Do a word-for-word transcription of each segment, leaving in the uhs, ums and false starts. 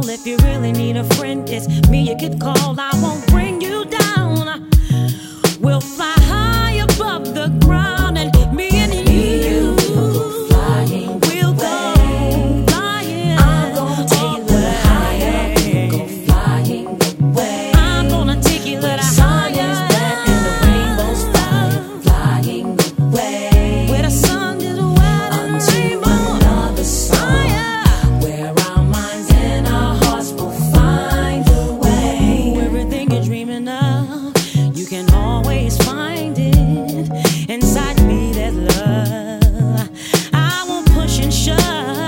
if you really need a friend, it's me you could call. I won't bring you down. We'll fly high above the ground, and me and you, we'll flying. We'll go flying. I'm gonna take you a little higher. We'll go flying away. I'm gonna take you a little higher. The sun is red and the rainbow's flying, flying away. Where the sun is wet and the rainbow another song, where our minds and our hearts will find a way. Everything you're dreaming of, you can always find it inside me. There's love. I won't push and shove.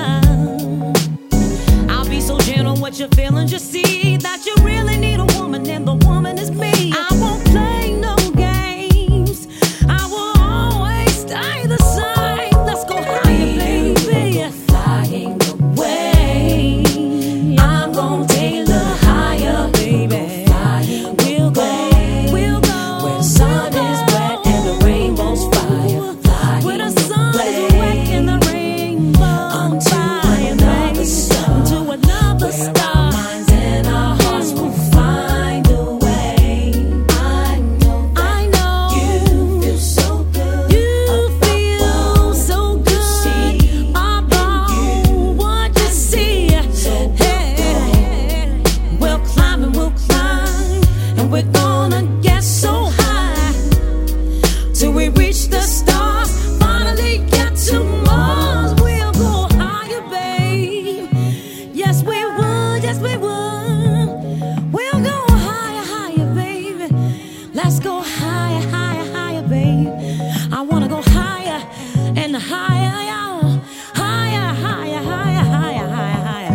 I'll be so gentle with your feelings. Just see that you really need a woman, and the woman is me. I won't play no games. I will always stay the same. Let's go higher, baby. Flying away. I'm gonna take a little higher, baby. We'll go, we'll go. Where the sun is wet and the rainbow's fire, flying where the sun is wet and the rainbow's fire, another star, to another where star. Our minds and our hearts will find a way. I know, I know. You feel so good. You feel so good. See about what you see. So hey, we'll climb and we'll climb, and we're gonna get so high till we reach the stars. Finally get to Mars. We'll go higher, babe. Yes, we would. Yes, we would. We'll go higher, higher, baby. Let's go higher, higher, higher, babe. I wanna go higher and higher, y'all. Higher, higher, higher, higher, higher, higher.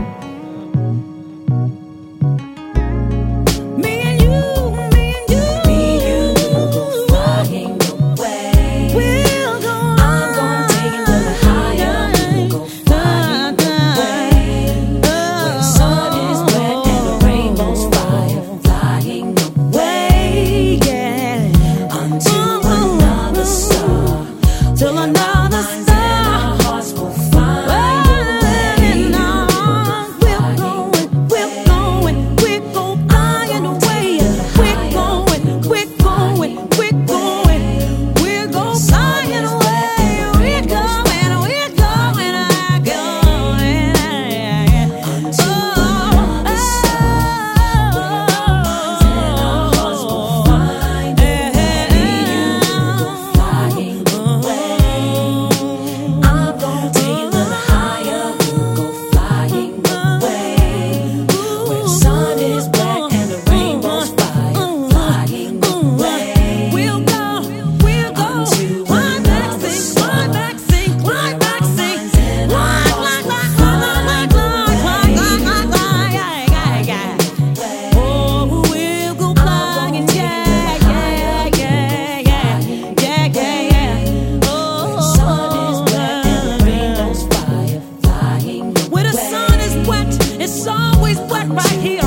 Me and you, me and you, me and you, we'll go flying away. We'll go. I'm gonna take it a little higher. We'll go flying away. Where the sun is wet and the rainbow's fire, flying away. Yeah, until another star, till another star. Our hearts will find a way. We're going, we're going, we're going flying away. We're going, we're going, we're going, we're going flying away. We're going, we're going, we're going. Until another star, where our minds and our hearts will find a way. We'll go flying away. I'm gonna take it a little higher. We'll go flying away. Where the sun is black and the rainbow's fire, flying away. We'll go, we'll go. Until climb back, sing, climb back, sing, climb back, sing. Climb, climb, climb, climb, climb, climb, climb, climb, climb, yeah, yeah, yeah. Oh, we'll go flying, yeah, yeah, yeah, yeah, yeah, yeah, yeah. Oh, the sun is wet and the rainbow's fire, flying away. Where the sun is wet, it's always wet right here.